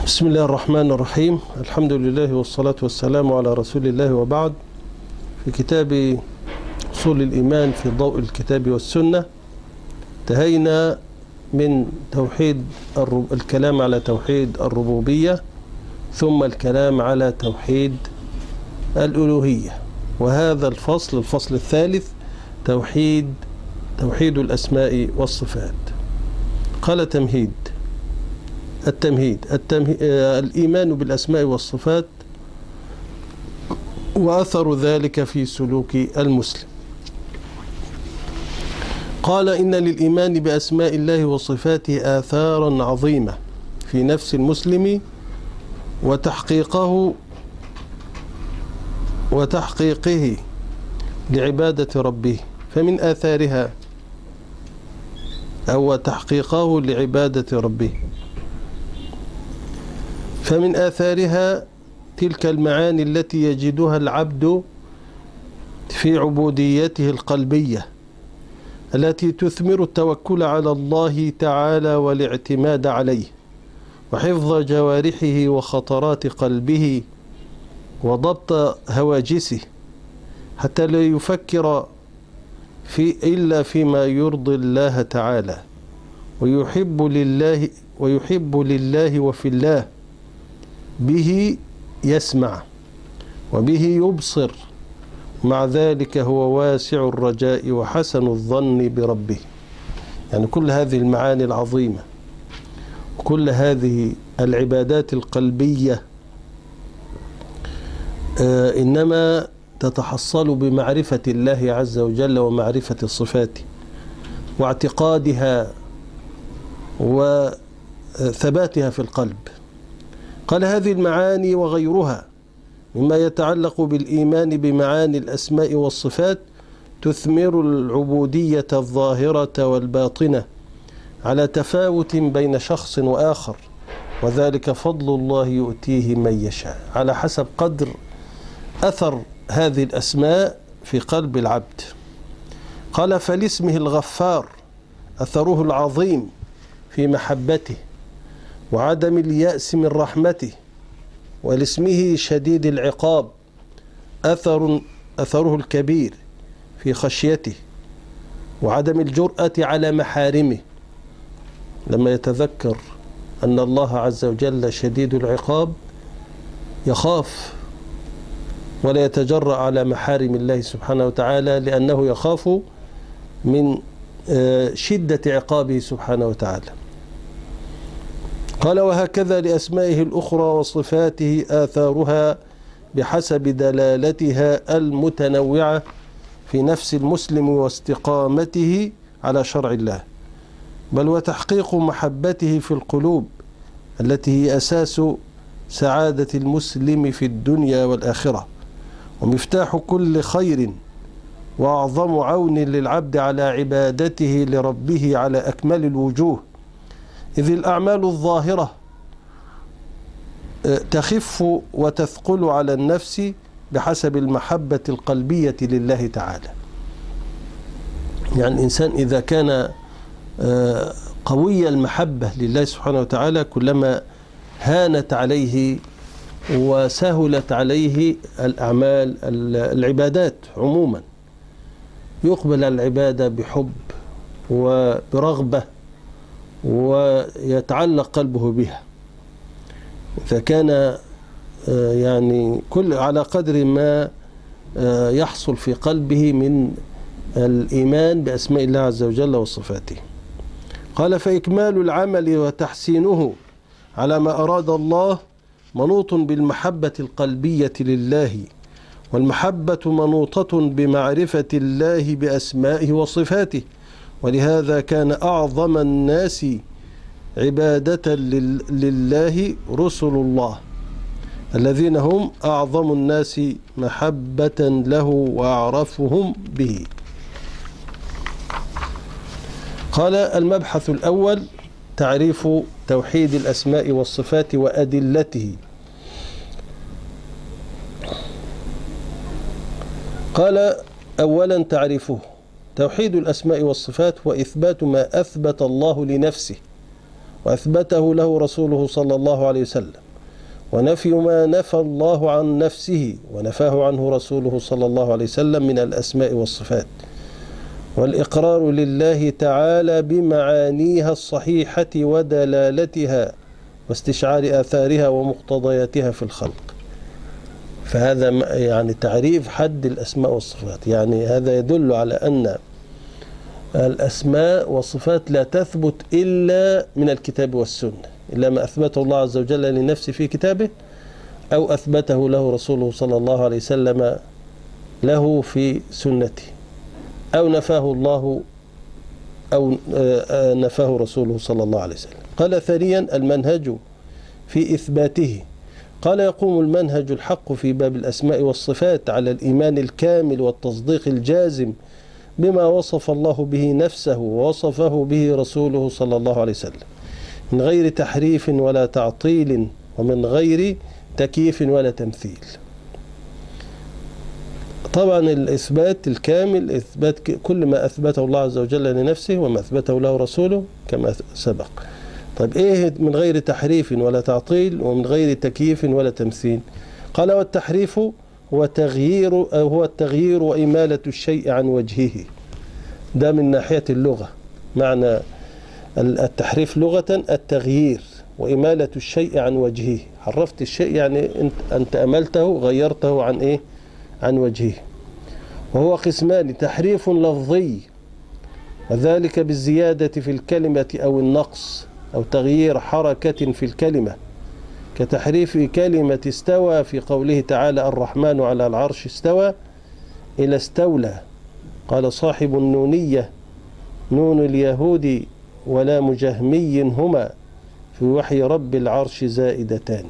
بسم الله الرحمن الرحيم. الحمد لله والصلاة والسلام على رسول الله، وبعد. في كتاب أصول الإيمان في ضوء الكتاب والسنة انتهينا من الكلام على توحيد الربوبية، ثم الكلام على توحيد الألوهية، وهذا الفصل الثالث توحيد الأسماء والصفات. قال التمهيد الإيمان بالأسماء والصفات وأثر ذلك في سلوك المسلم. قال: إن للإيمان بأسماء الله وصفاته آثارا عظيمة في نفس المسلم وتحقيقه لعبادة ربه، فمن آثارها أو تحقيقه لعبادة ربه فمن آثارها تلك المعاني التي يجدها العبد في عبوديته القلبية، التي تثمر التوكل على الله تعالى والاعتماد عليه، وحفظ جوارحه وخطرات قلبه، وضبط هواجسه، حتى لا يفكر إلا فيما يرضي الله تعالى، ويحب لله وفي الله، به يسمع وبه يبصر، مع ذلك هو واسع الرجاء وحسن الظن بربه. يعني كل هذه المعاني العظيمة وكل هذه العبادات القلبية إنما تتحصل بمعرفة الله عز وجل ومعرفة صفاته واعتقادها وثباتها في القلب. قال: هذه المعاني وغيرها مما يتعلق بالإيمان بمعاني الأسماء والصفات تثمر العبودية الظاهرة والباطنة على تفاوت بين شخص وآخر، وذلك فضل الله يؤتيه من يشاء، على حسب قدر أثر هذه الأسماء في قلب العبد. قال: فلاسمه الغفار أثره العظيم في محبته وعدم اليأس من رحمته، ولاسمه شديد العقاب أثره الكبير في خشيته وعدم الجرأة على محارمه. لما يتذكر أن الله عز وجل شديد العقاب يخاف ولا يتجرأ على محارم الله سبحانه وتعالى، لأنه يخاف من شدة عقابه سبحانه وتعالى. قال: وهكذا لأسمائه الأخرى وصفاته آثارها بحسب دلالتها المتنوعة في نفس المسلم واستقامته على شرع الله، بل وتحقيق محبته في القلوب التي هي أساس سعادة المسلم في الدنيا والآخرة، ومفتاح كل خير، وأعظم عون للعبد على عبادته لربه على أكمل الوجوه، إذ الأعمال الظاهرة تخف وتثقل على النفس بحسب المحبة القلبية لله تعالى. يعني الإنسان إذا كان قوي المحبة لله سبحانه وتعالى، كلما هانت عليه وسهلت عليه الأعمال العبادات عموما، يقبل العبادة بحب وبرغبة ويتعلق قلبه بها. إذا كان يعني كل على قدر ما يحصل في قلبه من الإيمان بأسماء الله عز وجل وصفاته. قال: فإكمال العمل وتحسينه على ما أراد الله منوط بالمحبة القلبية لله، والمحبة منوطة بمعرفة الله بأسمائه وصفاته، ولهذا كان أعظم الناس عبادة لله رسل الله، الذين هم أعظم الناس محبة له وأعرفهم به. قال: المبحث الأول تعريف توحيد الأسماء والصفات وأدلته. قال: أولا تعريفه: توحيد الأسماء والصفات وإثبات ما أثبت الله لنفسه وأثبته له رسوله صلى الله عليه وسلم، ونفي ما نفى الله عن نفسه ونفاه عنه رسوله صلى الله عليه وسلم من الأسماء والصفات، والإقرار لله تعالى بمعانيها الصحيحة ودلالتها واستشعار آثارها ومقتضياتها في الخلق. فهذا يعني تعريف حد الأسماء والصفات، يعني هذا يدل على أن الأسماء والصفات لا تثبت إلا من الكتاب والسنة، إلا ما أثبته الله عز وجل لنفسه في كتابه أو أثبته له رسوله صلى الله عليه وسلم له في سنته، أو نفاه الله أو نفاه رسوله صلى الله عليه وسلم. قال ثانيا المنهج في إثباته. قال يقوم المنهج الحق في باب الأسماء والصفات على الإيمان الكامل والتصديق الجازم بما وصف الله به نفسه ووصفه به رسوله صلى الله عليه وسلم من غير تحريف ولا تعطيل ومن غير تكييف ولا تمثيل. طبعا الإثبات الكامل إثبات كل ما أثبته الله عز وجل لنفسه وما أثبته له رسوله كما سبق. طيب إيه من غير تحريف ولا تعطيل ومن غير تكييف ولا تمثيل؟ قال والتحريف هو التغيير وإمالة الشيء عن وجهه. ده من ناحية اللغة، معنى التحريف لغة التغيير وإمالة الشيء عن وجهه. حرفت الشيء يعني أنت أملته غيرته عن إيه؟ عن وجهه. وهو قسمان: تحريف لفظي وذلك بالزيادة في الكلمة أو النقص أو تغيير حركة في الكلمة، كتحريف كلمة استوى في قوله تعالى الرحمن على العرش استوى إلى استولى. قال صاحب النونية: نون اليهود ولا مجهمي هما في وحي رب العرش زائدتان.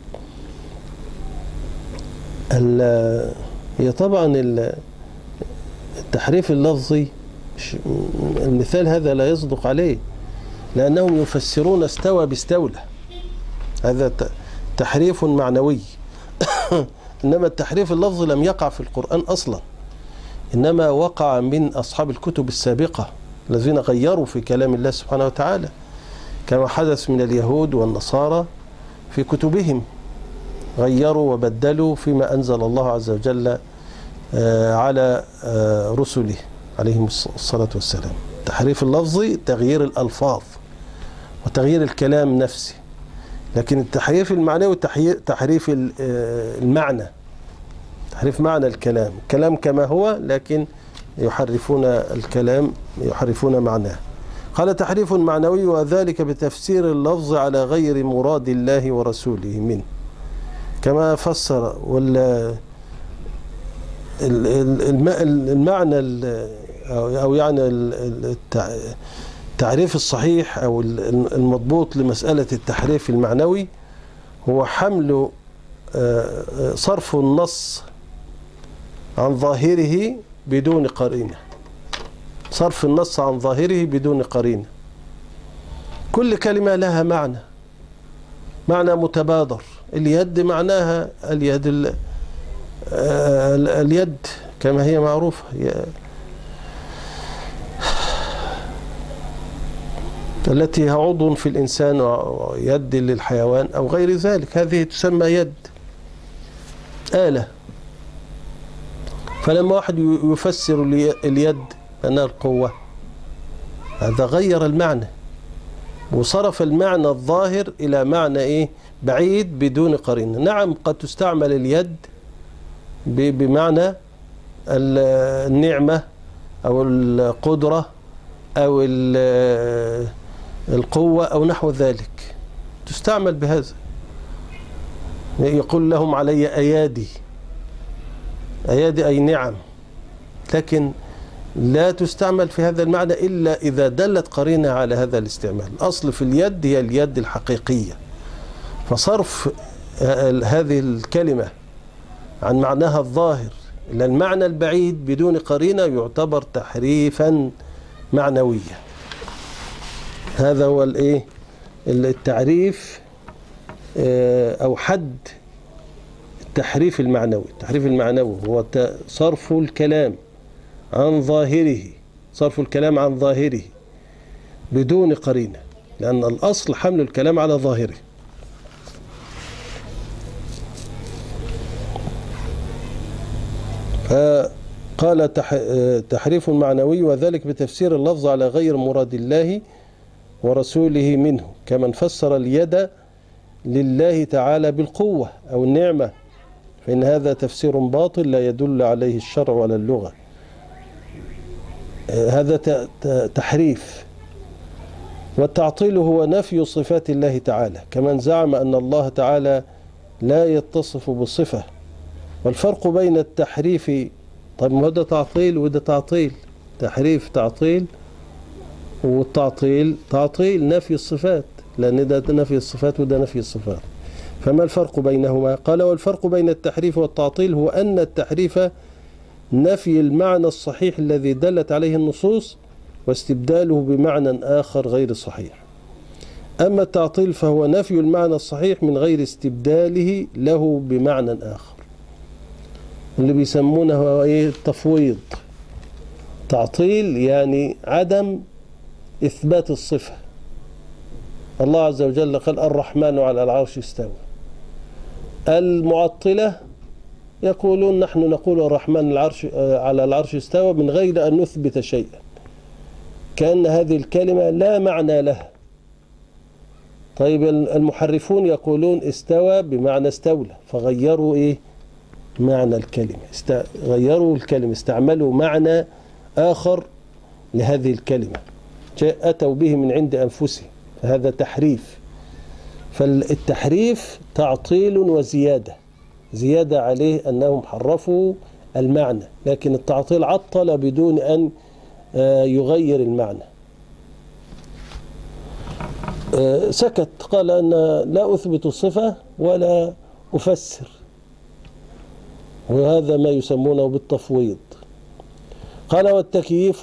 هي طبعا التحريف اللفظي المثال هذا لا يصدق عليه، لأنهم يفسرون استوى باستولى، هذا تحريف معنوي. إنما التحريف اللفظي لم يقع في القرآن أصلا، إنما وقع من أصحاب الكتب السابقة الذين غيروا في كلام الله سبحانه وتعالى، كما حدث من اليهود والنصارى في كتبهم، غيروا وبدلوا فيما أنزل الله عز وجل على رسله عليهم الصلاة والسلام. التحريف اللفظي تغيير الألفاظ وتغيير الكلام نفسه، لكن التحريف المعنوي تحريف المعنى، تحريف معنى الكلام كما هو، لكن يحرفون الكلام يحرفون معناه. قال تحريف معنوي وذلك بتفسير اللفظ على غير مراد الله ورسوله منه، كما فسر المعنى أو يعني التعريف الصحيح أو المضبوط لمسألة التحريف المعنوي هو حمل صرف النص عن ظاهره بدون قرينة. صرف النص عن ظاهره بدون قرينة. كل كلمة لها معنى متبادر. اليد معناها اليد كما هي معروفة، التي هي عضو في الإنسان ويد للحيوان أو غير ذلك، هذه تسمى يد، آلة. فلما واحد يفسر اليد أنها القوة، هذا غير المعنى وصرف المعنى الظاهر إلى معنى بعيد بدون قرينة. نعم قد تستعمل اليد بمعنى النعمة أو القدرة أو القوة أو نحو ذلك، تستعمل بهذا. يقول لهم علي أيادي أي نعم، لكن لا تستعمل في هذا المعنى إلا إذا دلت قرينة على هذا الاستعمال. الأصل في اليد هي اليد الحقيقية، فصرف هذه الكلمة عن معناها الظاهر إلى المعنى البعيد بدون قرينة يعتبر تحريفا معنويا. هذا هو التعريف أو حد التحريف المعنوي. التحريف المعنوي هو صرف الكلام عن ظاهره بدون قرينة. لأن الأصل حمل الكلام على ظاهره. فقال تحريف معنوي، وذلك بتفسير اللفظ على غير مراد الله ورسوله منه، كمن فسر اليد لله تعالى بالقوة أو النعمة، فإن هذا تفسير باطل لا يدل عليه الشرع ولا اللغة. هذا تحريف. والتعطيل هو نفي صفات الله تعالى، كمن زعم أن الله تعالى لا يتصف بصفة. والفرق بين التحريف، طيب ما ده تعطيل وده تعطيل، تحريف تعطيل، والتعطيل تعطيل نفي الصفات، لأن ده نفي الصفات وده نفي الصفات. فما الفرق بينهما؟ قال والفرق بين التحريف والتعطيل هو أن التحريف نفي المعنى الصحيح الذي دلت عليه النصوص واستبداله بمعنى آخر غير صحيح. أما التعطيل فهو نفي المعنى الصحيح من غير استبداله له بمعنى آخر، اللي بيسمونه التفويض. تعطيل يعني عدم إثبات الصفة. الله عز وجل قال الرحمن على العرش استوى. المعطلة يقولون نحن نقول الرحمن على العرش استوى من غير أن نثبت شيئا، كأن هذه الكلمة لا معنى لها. طيب المحرفون يقولون استوى بمعنى استولى، فغيروا معنى الكلمة، غيروا الكلمة، استعملوا معنى آخر لهذه الكلمة، أتوا به من عند أنفسهم، فهذا تحريف. فالتحريف تعطيل وزيادة، زيادة عليه أنهم حرفوا المعنى، لكن التعطيل عطل بدون أن يغير المعنى. سكت، قال أن لا أثبت الصفة ولا أفسر، وهذا ما يسمونه بالتفويض. قال والتكييف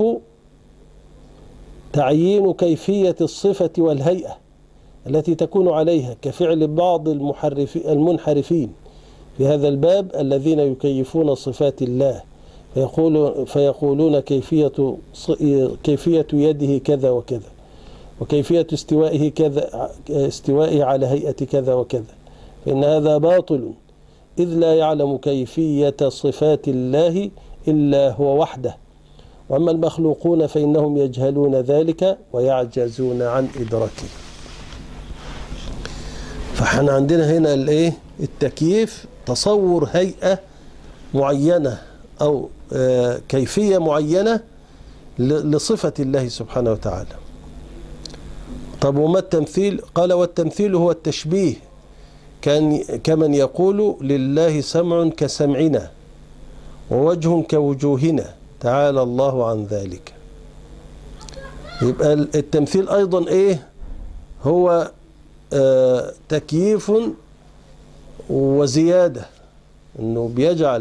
تعيين كيفية الصفة والهيئة التي تكون عليها، كفعل بعض المنحرفين في هذا الباب الذين يكيفون صفات الله، فيقولون كيفية يده كذا وكذا، وكيفية استوائه على هيئة كذا وكذا، فإن هذا باطل، إذ لا يعلم كيفية صفات الله إلا هو وحده، وأما المخلوقون فإنهم يجهلون ذلك ويعجزون عن إدراكه. فاحنا عندنا هنا التكييف، تصور هيئة معينة أو كيفية معينة لصفة الله سبحانه وتعالى. طب وما التمثيل؟ قال والتمثيل هو التشبيه، كمن يقول لله سمع كسمعنا ووجه كوجوهنا تعالى الله عن ذلك. يبقى التمثيل أيضا هو تكييف وزيادة، أنه بيجعل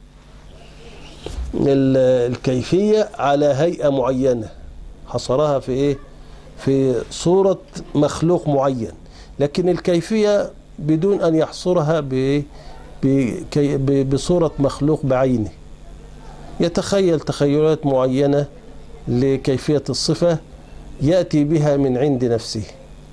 الكيفية على هيئة معينة حصرها في صورة مخلوق معين، لكن الكيفية بدون أن يحصرها بصورة مخلوق بعينه، يتخيل تخيلات معينة لكيفية الصفة يأتي بها من عند نفسه.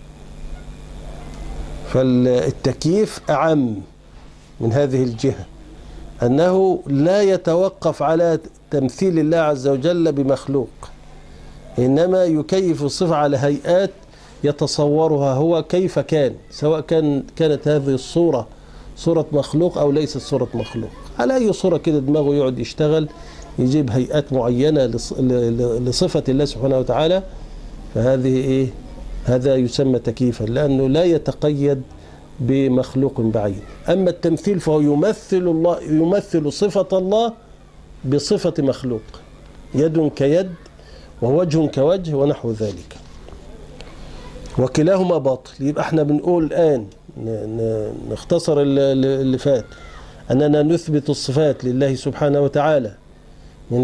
فالتكييف أعم من هذه الجهة، أنه لا يتوقف على تمثيل الله عز وجل بمخلوق، إنما يكيف الصفة على هيئات يتصورها هو كيف كان، سواء كانت هذه الصورة صورة مخلوق أو ليست صورة مخلوق. على أي صورة كده دماغه يقعد يشتغل يجيب هيئات معينة لصفة الله سبحانه وتعالى، فهذه هذا يسمى تكييفا، لأنه لا يتقيد بمخلوق بعين. أما التمثيل فهو يمثل صفة الله بصفة مخلوق، يد كيد ووجه كوجه ونحو ذلك، وكلاهما باطل. يبقى احنا بنقول الآن نختصر اللي فات، أننا نثبت الصفات لله سبحانه وتعالى من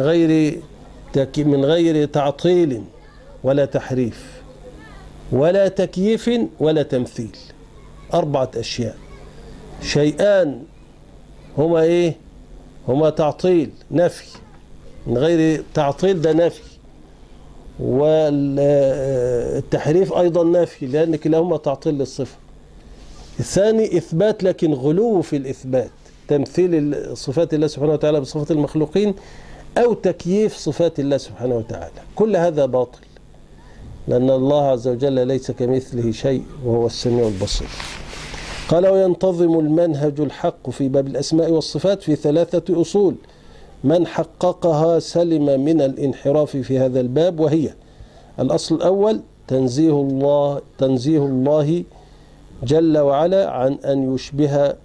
غير تعطيل ولا تحريف ولا تكييف ولا تمثيل. 4 أشياء، شيئان هما هما تعطيل، نفي، من غير تعطيل ده نفي، والتحريف أيضا نافي، لأن كلاهما تعطيل للصفة. الثاني إثبات لكن غلو في الإثبات، تمثيل صفات الله سبحانه وتعالى بصفات المخلوقين أو تكييف صفات الله سبحانه وتعالى، كل هذا باطل، لأن الله عز وجل ليس كمثله شيء وهو السميع البصير. قال: وينتظم المنهج الحق في باب الأسماء والصفات في 3 أصول، من حققها سلم من الانحراف في هذا الباب، وهي: الأصل الأول تنزيه الله جل وعلا عن أن يشبه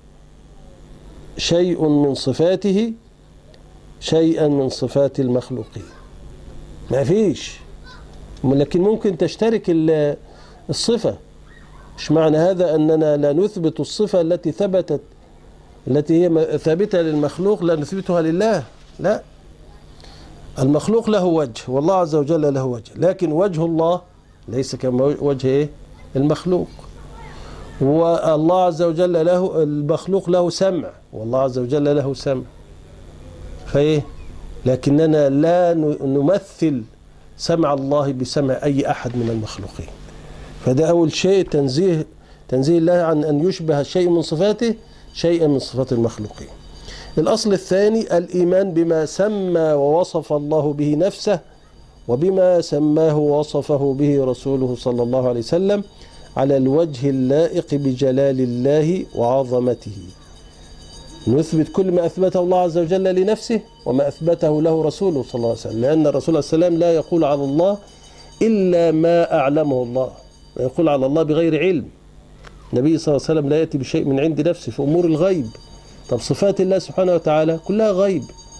شيء من صفاته شيئا من صفات المخلوقين. ما فيش، لكن ممكن تشترك الصفة. مش معنى هذا أننا لا نثبت الصفة التي هي ثابتة للمخلوق لا نثبتها لله، لا. المخلوق له وجه والله عز وجل له وجه، لكن وجه الله ليس كوجه المخلوق. والله عز وجل المخلوق له سمع والله عز وجل له سمع، فايه؟ لكننا لا نمثل سمع الله بسمع أي أحد من المخلوقين. فده أول شيء، تنزيه الله عن أن يشبه شيء من صفاته شيئا من صفات المخلوقين. الأصل الثاني الإيمان بما سمى ووصف الله به نفسه وبما سماه ووصفه به رسوله صلى الله عليه وسلم على الوجه اللائق بجلال الله وعظمته. نثبت كل ما أثبته الله عز وجل لنفسه وما أثبته له رسوله صلى الله عليه وسلم، لأن الرسول صلى الله عليه وسلم لا يقول على الله إلا ما أعلمه الله، ويقول على الله بغير علم. النبي صلى الله عليه وسلم لا يأتي بشيء من عند نفسه في أمور الغيب. طب صفات الله سبحانه وتعالى كلها غيب،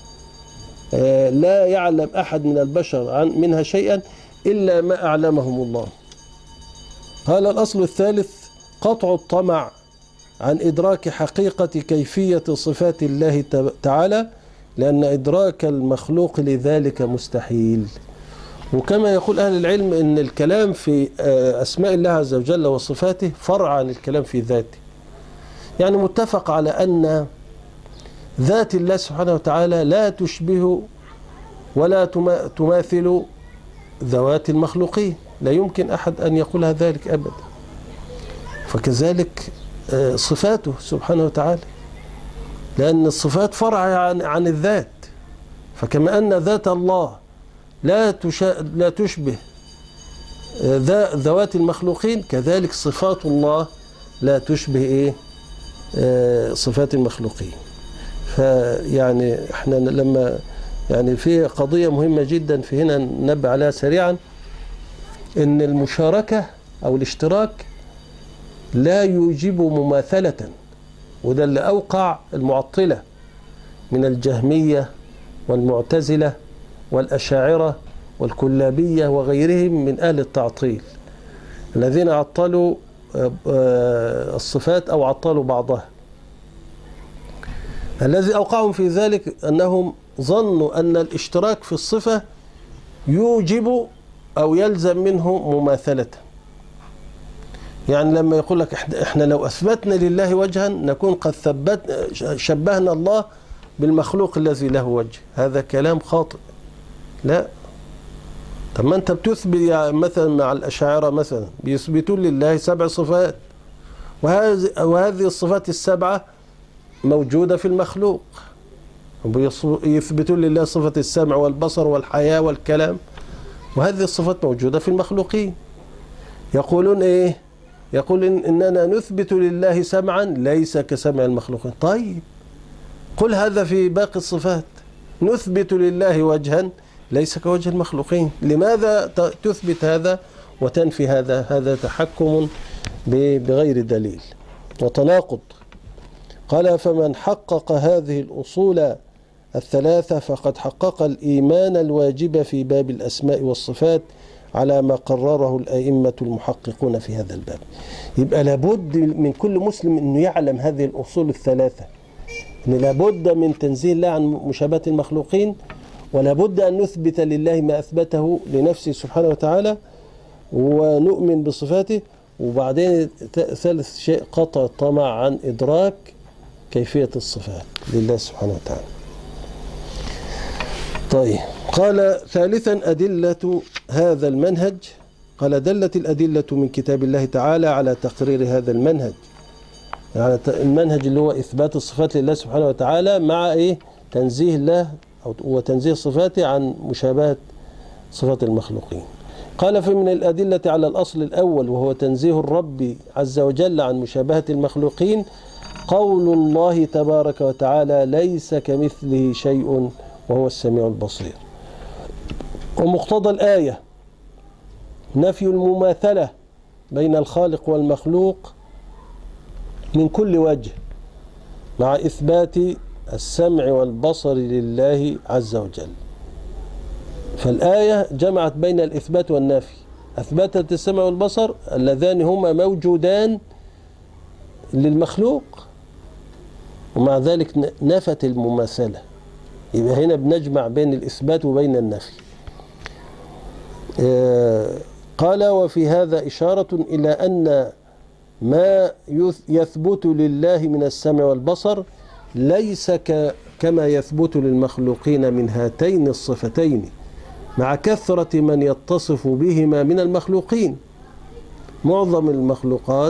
لا يعلم أحد من البشر منها شيئا إلا ما أعلمهم الله. قال: الأصل الثالث قطع الطمع عن إدراك حقيقة كيفية صفات الله تعالى، لأن إدراك المخلوق لذلك مستحيل. وكما يقول أهل العلم إن الكلام في أسماء الله عز وجل وصفاته فرع عن الكلام في ذاته. يعني متفق على أن ذات الله سبحانه وتعالى لا تشبه ولا تماثل ذوات المخلوقين، لا يمكن أحد أن يقولها ذلك أبدا. فكذلك صفاته سبحانه وتعالى، لأن الصفات فرع عن الذات. فكما أن ذات الله لا تشبه ذوات المخلوقين، كذلك صفات الله لا تشبه صفات المخلوقين. فيعني احنا لما يعني في قضية مهمة جدا في هنا ننبه عليها سريعا، ان المشاركة او الاشتراك لا يوجب مماثلة، وده اللي اوقع المعطلة من الجهمية والمعتزلة والأشاعرة والكلابية وغيرهم من أهل التعطيل الذين عطلوا الصفات أو عطلوا بعضها. الذي أوقعهم في ذلك أنهم ظنوا أن الاشتراك في الصفة يوجب أو يلزم منه مماثلة. يعني لما يقول لك احنا لو أثبتنا لله وجها نكون قد شبهنا الله بالمخلوق الذي له وجه، هذا كلام خاطئ. لا. طب ما انت بتثبت مثلا مع الأشاعرة مثلا بيثبتون لله 7 صفات، وهذه الصفات ال7 موجودة في المخلوق. يثبتون لله صفة السمع والبصر والحياة والكلام، وهذه الصفات موجودة في المخلوقين. يقولون ايه؟ يقول إننا نثبت لله سمعا ليس كسمع المخلوقين. طيب قل هذا في باقي الصفات، نثبت لله وجها ليس كوجه المخلوقين. لماذا تثبت هذا وتنفي هذا؟ هذا تحكم بغير دليل وتناقض. قال: فمن حقق هذه الأصول ال3 فقد حقق الإيمان الواجب في باب الأسماء والصفات على ما قرره الأئمة المحققون في هذا الباب. يبقى لابد من كل مسلم أنه يعلم هذه الأصول ال3، أن لابد من تنزيه الله عن مشابهة المخلوقين، ولابد أن نثبت لله ما أثبته لنفسه سبحانه وتعالى ونؤمن بصفاته. وبعدين ثالث شيء قطع الطمع عن إدراك كيفية الصفات لله سبحانه وتعالى. طيب قال ثالثا أدلة هذا المنهج. قال دلت الأدلة من كتاب الله تعالى على تقرير هذا المنهج، يعني المنهج اللي هو إثبات الصفات لله سبحانه وتعالى مع تنزيه الله وتنزيه صفاته عن مشابهة صفات المخلوقين. قال فمن الأدلة على الأصل الأول وهو تنزيه الرب عز وجل عن مشابهة المخلوقين قول الله تبارك وتعالى ليس كمثله شيء وهو السميع البصير. ومقتضى الآية نفي المماثلة بين الخالق والمخلوق من كل وجه مع إثبات السمع والبصر لله عز وجل. فالآية جمعت بين الإثبات والنفي، أثبتت السمع والبصر اللذان هما موجودان للمخلوق، ومع ذلك نفت المماثلة. يبقى هنا بنجمع بين الإثبات وبين النفي. قال وفي هذا إشارة إلى أن ما يثبت لله من السمع والبصر ليس كما يثبت للمخلوقين من هاتين الصفتين، مع كثرة من يتصف بهما من المخلوقين. معظم المخلوقات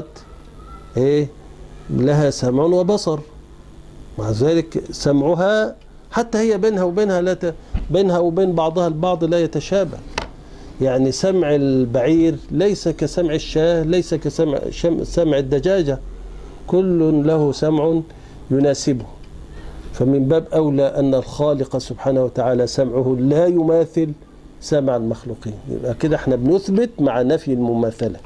لها سمع وبصر، مع ذلك سمعها حتى هي بينها وبين بعضها البعض لا يتشابه. يعني سمع البعير ليس كسمع الشاة، ليس كسمع الدجاجة، كل له سمع يناسبه. فمن باب أولى أن الخالق سبحانه وتعالى سمعه لا يماثل سمع المخلوقين. يبقى كده احنا بنثبت مع نفي المماثلة.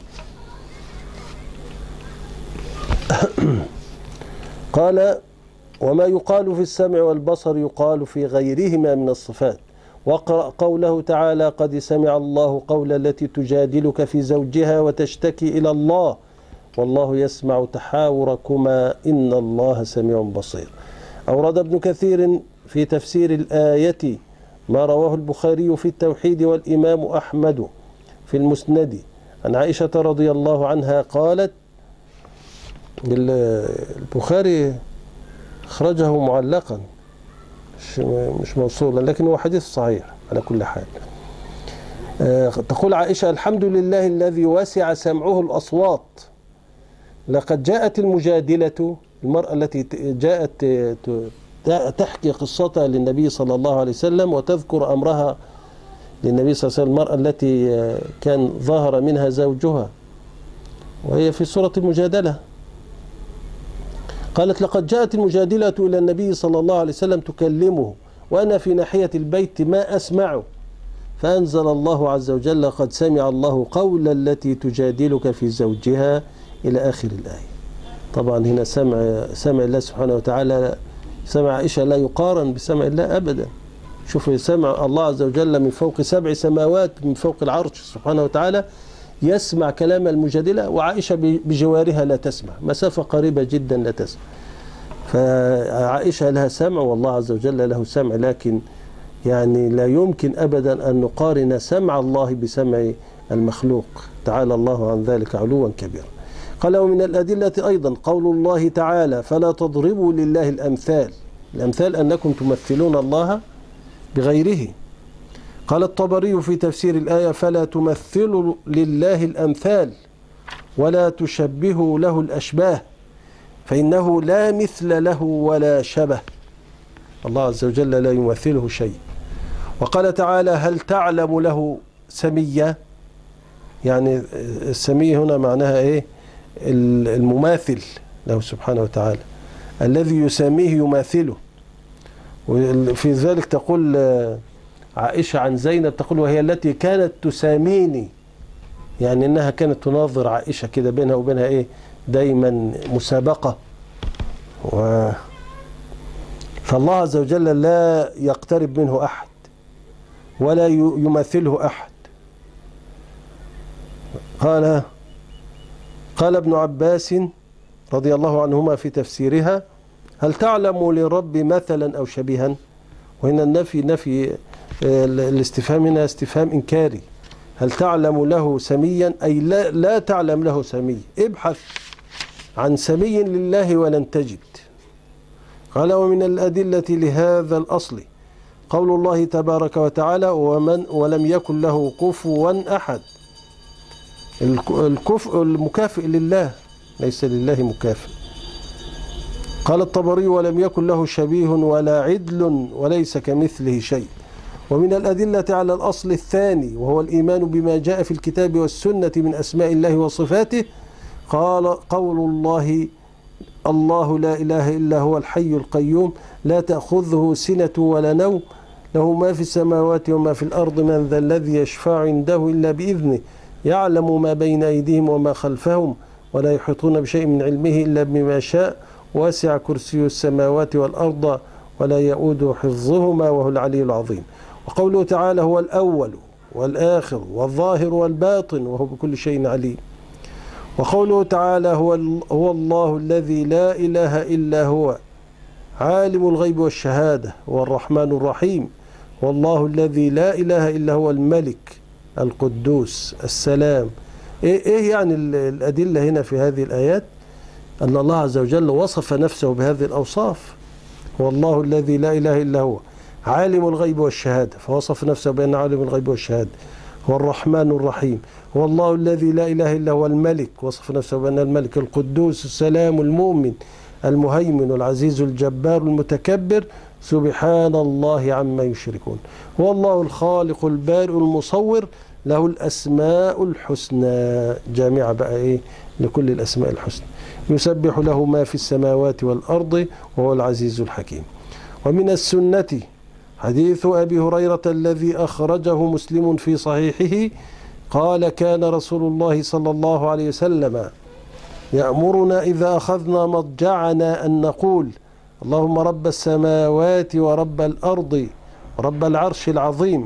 قال وما يقال في السمع والبصر يقال في غيرهما من الصفات. واقرأ قوله تعالى قد سمع الله قول التي تجادلك في زوجها وتشتكي إلى الله والله يسمع تحاوركما إن الله سميع بصير. أورد ابن كثير في تفسير الآية ما رواه البخاري في التوحيد والإمام أحمد في المسند عن عائشة رضي الله عنها قالت، البخاري أخرجه معلقا مش موصولا لكن هو حديث صحيح على كل حال. تقول عائشة الحمد لله الذي وسع سمعه الأصوات. لقد جاءت المجادلة، المرأة التي جاءت تحكي قصتها للنبي صلى الله عليه وسلم وتذكر أمرها للنبي صلى الله عليه وسلم، المرأة التي كان ظاهر منها زوجها، وهي في سورة المجادلة. قالت لقد جاءت المجادلة إلى النبي صلى الله عليه وسلم تكلمه وأنا في ناحية البيت ما أسمع، فأنزل الله عز وجل قد سمع الله قول التي تجادلك في زوجها إلى آخر الآية. طبعا هنا سمع الله سبحانه وتعالى، سمع عائشة لا يقارن بسمع الله أبدا. شوف سمع الله عز وجل من فوق 7 سماوات، من فوق العرش سبحانه وتعالى، يسمع كلام المجادلة وعائشة بجوارها لا تسمع، مسافة قريبة جدا لا تسمع. فعائشة لها سمع والله عز وجل له سمع، لكن يعني لا يمكن أبدا أن نقارن سمع الله بسمع المخلوق، تعالى الله عن ذلك علوا كبيرا. قال ومن الأدلة أيضا قول الله تعالى فلا تضربوا لله الأمثال. الأمثال أنكم تمثلون الله بغيره. قال الطبري في تفسير الآية فلا تمثلوا لله الأمثال ولا تشبهوا له الأشباه فإنه لا مثل له ولا شبه. الله عز وجل لا يمثله شيء. وقال تعالى هل تعلم له سميا، يعني السمي هنا معناها المماثل له سبحانه وتعالى، الذي يسميه يماثله. وفي ذلك تقول عائشة عن زينب تقول وهي التي كانت تساميني، يعني انها كانت تناظر عائشة كده بينها وبينها دايما مسابقة. فالله عز وجل لا يقترب منه أحد ولا يماثله أحد. قال ابن عباس رضي الله عنهما في تفسيرها هل تعلم لرب مثلا أو شبيها. وهنا نفي الاستفهام هنا استفهام إنكاري. هل تعلم له سميا أي لا تعلم له سمي، ابحث عن سمي لله ولن تجد. قال ومن الأدلة لهذا الأصل قول الله تبارك وتعالى ولم يكن له كفوا أحد. الكفء المكافئ لله، ليس لله مكافئ. قال الطبري ولم يكن له شبيه ولا عدل وليس كمثله شيء. ومن الأدلة على الأصل الثاني وهو الإيمان بما جاء في الكتاب والسنة من أسماء الله وصفاته قول الله الله لا إله إلا هو الحي القيوم لا تأخذه سنة ولا نوم له ما في السماوات وما في الأرض من ذا الذي يشفع عنده إلا بإذنه يعلم ما بين أيديهم وما خلفهم ولا يحيطون بشيء من علمه إلا بما شاء واسع كرسي السماوات والأرض ولا يؤوده حفظهما وهو العلي العظيم. وقوله تعالى هو الأول والآخر والظاهر والباطن وهو بكل شيء عليم. وقوله تعالى هو الله الذي لا إله إلا هو عالم الغيب والشهادة هو الرحمن الرحيم. والله الذي لا إله إلا هو الملك القدوس السلام. إيه يعني الأدلة هنا في هذه الآيات؟ أن الله عز وجل وصف نفسه بهذه الأوصاف. هو الله الذي لا إله إلا هو عالم الغيب والشهادة فوصف نفسه بأن عالم الغيب والشهادة. هو الرحمن الرحيم. هو الله الذي لا إله إلا هو الملك وصف نفسه بأن الملك القدوس السلام المؤمن المهيمن العزيز الجبار المتكبر سبحان الله عما يشركون. هو الله الخالق البارئ المصور له الأسماء الحسنى جامعة بقى إيه لكل الأسماء الحسنى يسبح له ما في السماوات والأرض وهو العزيز الحكيم. ومن السنة حديث أبي هريرة الذي أخرجه مسلم في صحيحه قال كان رسول الله صلى الله عليه وسلم يأمرنا إذا أخذنا مضجعنا أن نقول اللهم رب السماوات ورب الأرض ورب العرش العظيم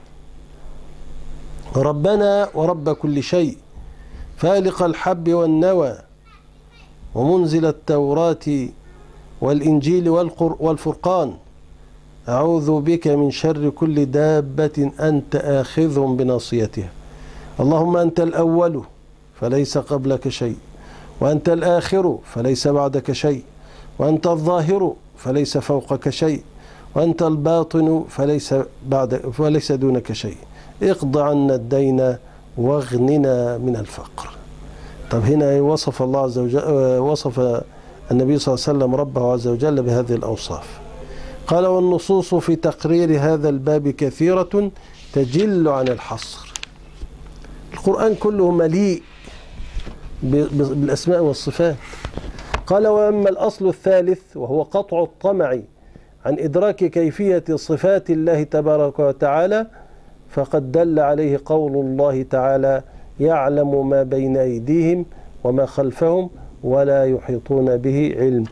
ربنا ورب كل شيء فالق الحب والنوى ومنزل التوراة والإنجيل والفرقان أعوذ بك من شر كل دابة أنت آخذ بناصيتها. اللهم أنت الأول فليس قبلك شيء وأنت الآخر فليس بعدك شيء وأنت الظاهر فليس فوقك شيء وأنت الباطن فليس دونك شيء اقض عنا الدين واغننا من الفقر. طب هنا وصف الله عز وجل وصف النبي صلى الله عليه وسلم ربه عز وجل بهذه الأوصاف. قال والنصوص في تقرير هذا الباب كثيرة تجل عن الحصر. القرآن كله مليء بالأسماء والصفات. قال وأما الأصل الثالث وهو قطع الطمع عن إدراك كيفية صفات الله تبارك وتعالى فقد دل عليه قول الله تعالى يعلم ما بين أيديهم وما خلفهم ولا يحيطون به علم.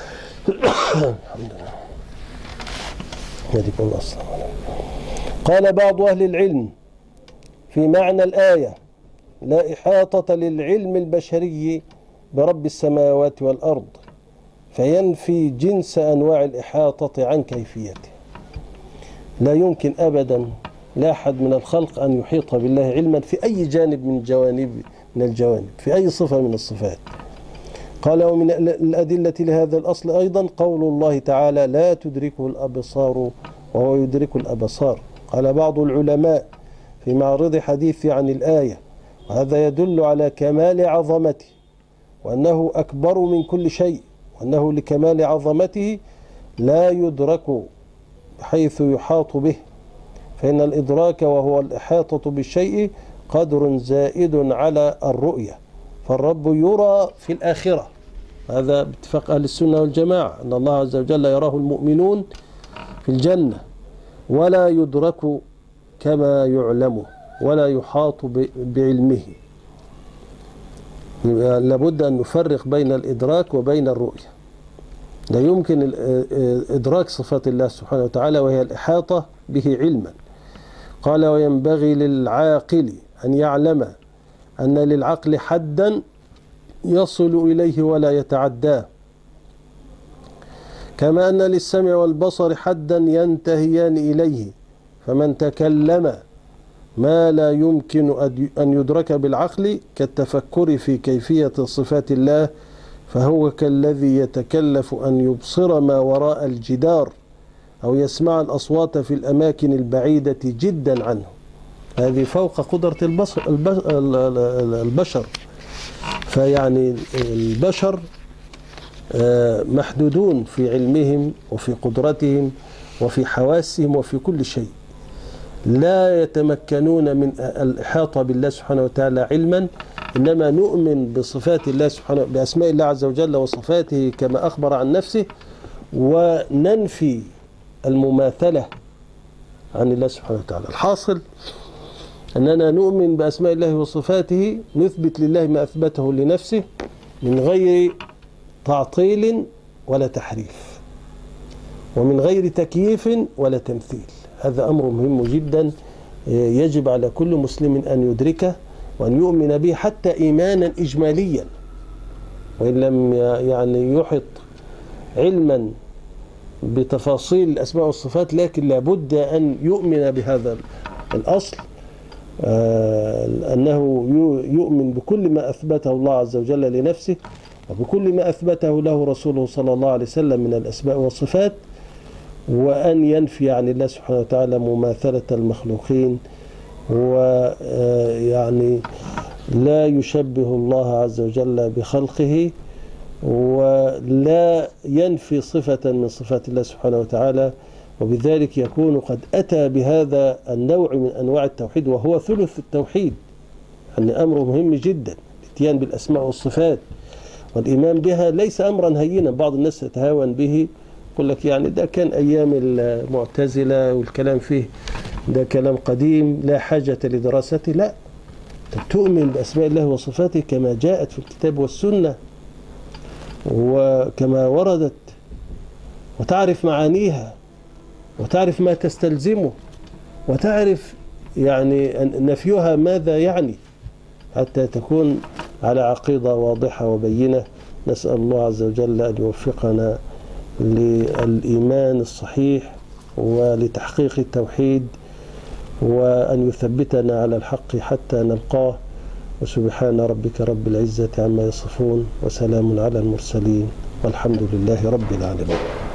قال بعض أهل العلم في معنى الآية لا إحاطة للعلم البشري برب السماوات والأرض فينفي جنس أنواع الإحاطة عن كيفيته. لا يمكن أبدا لا أحد من الخلق أن يحيط بالله علما في أي جانب من الجوانب في أي صفة من الصفات. قال ومن الأدلة لهذا الأصل أيضا قول الله تعالى لا تدركه الأبصار وهو يدرك الأبصار. قال بعض العلماء في معرض حديث عن الآية وهذا يدل على كمال عظمته وأنه أكبر من كل شيء وأنه لكمال عظمته لا يدرك بحيث يحاط به فإن الإدراك وهو الإحاطة بالشيء قدر زائد على الرؤية فالرب يرى في الآخرة. هذا باتفاق أهل السنة والجماعة أن الله عز وجل يراه المؤمنون في الجنة ولا يدرك كما يعلم ولا يحاط بعلمه. لابد أن نفرق بين الإدراك وبين الرؤية. لا يمكن إدراك صفات الله سبحانه وتعالى وهي الإحاطة به علما. قال وينبغي للعاقل أن يعلم أن للعقل حدا يصل إليه ولا يتعداه كما أن للسمع والبصر حدا ينتهيان إليه فمن تكلم ما لا يمكن أن يدرك بالعقل كالتفكر في كيفية صفات الله فهو كالذي يتكلف أن يبصر ما وراء الجدار أو يسمع الأصوات في الأماكن البعيدة جدا عنه. هذه فوق قدرة البشر. فيعني البشر محدودون في علمهم وفي قدرتهم وفي حواسهم وفي كل شيء، لا يتمكنون من الإحاطة بالله سبحانه وتعالى علما، إنما نؤمن بصفات الله سبحانه، بأسماء الله عز وجل وصفاته كما أخبر عن نفسه، وننفي المماثلة عن الله سبحانه وتعالى. الحاصل أننا نؤمن بأسماء الله وصفاته، نثبت لله ما أثبته لنفسه من غير تعطيل ولا تحريف، ومن غير تكييف ولا تمثيل. هذا أمر مهم جدا يجب على كل مسلم أن يدركه وأن يؤمن به حتى إيمانا إجماليا، وإن لم يعني يحط علما بتفاصيل الأسماء والصفات، لكن لابد أن يؤمن بهذا الأصل، أنه يؤمن بكل ما أثبته الله عز وجل لنفسه وبكل ما أثبته له رسوله صلى الله عليه وسلم من الأسماء والصفات، وأن ينفي عن الله سبحانه وتعالى مماثلة المخلوقين، ويعني لا يشبه الله عز وجل بخلقه، ولا ينفي صفة من صفات الله سبحانه وتعالى. وبذلك يكون قد أتى بهذا النوع من أنواع التوحيد، وهو ثلث التوحيد. يعني أمر مهم جدا الاتيان بالأسماء والصفات والإيمان بها، ليس أمرا هينا. بعض الناس يتهاون به، يقول لك يعني ده كان أيام المعتزلة والكلام فيه ده كلام قديم لا حاجة لدراسته. لا، تؤمن بأسماء الله وصفاته كما جاءت في الكتاب والسنة وكما وردت، وتعرف معانيها وتعرف ما تستلزمه وتعرف يعني نفيها ماذا يعني، حتى تكون على عقيدة واضحة وبينة. نسأل الله عز وجل أن يوفقنا للإيمان الصحيح ولتحقيق التوحيد، وأن يثبتنا على الحق حتى نلقاه. وسبحان ربك رب العزة عما يصفون، وسلام على المرسلين، والحمد لله رب العالمين.